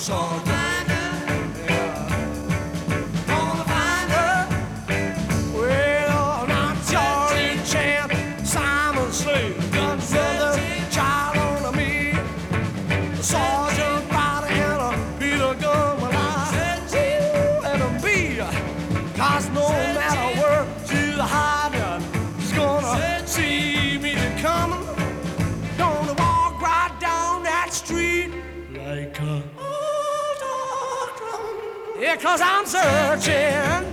Gonna find her. Well, not Charlie Chan, Simon Slade, Gunbrother, child on me, Sergeant Riley and a Peter Gunwale. Let 'em be, 'cause no matter where she's hiding, she's gonna see me coming. Gonna walk right down that street like a old dog drum. Yeah, 'cause I'm searching,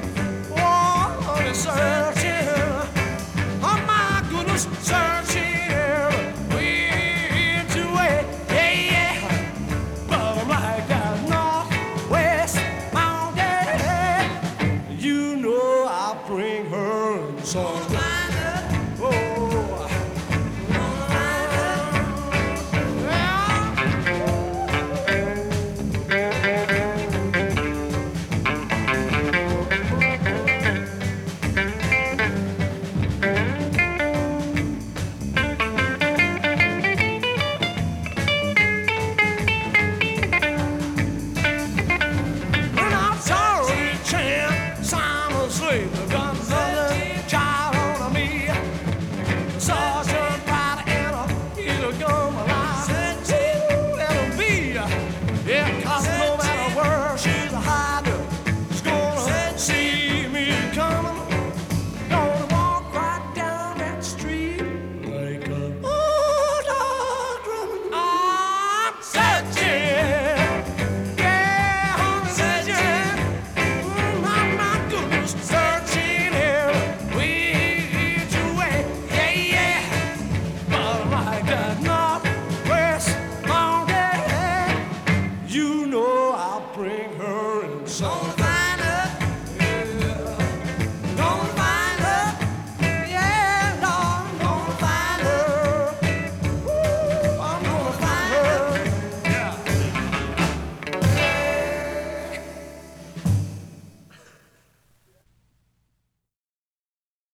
oh, I'm searching, oh my goodness, searching which way, yeah, yeah. But I'm like that northwest mountain, you know I'll bring her in song. You know I'll bring her in song.